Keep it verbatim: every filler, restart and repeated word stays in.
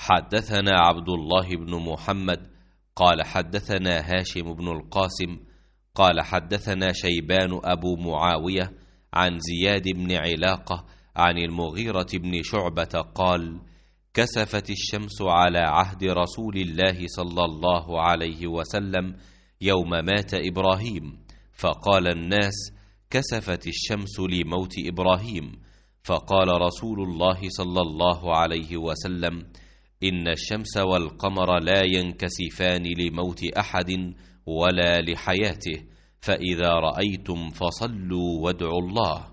حدثنا عبد الله بن محمد قال حدثنا هاشم بن القاسم قال حدثنا شيبان أبو معاوية عن زياد بن علاقة عن المغيرة بن شعبة قال: كسفت الشمس على عهد رسول الله صلى الله عليه وسلم يوم مات إبراهيم، فقال الناس: كسفت الشمس لموت إبراهيم، فقال رسول الله صلى الله عليه وسلم: إن الشمس والقمر لا ينكسفان لموت أحد ولا لحياته، فإذا رأيتم فصلوا وادعوا الله.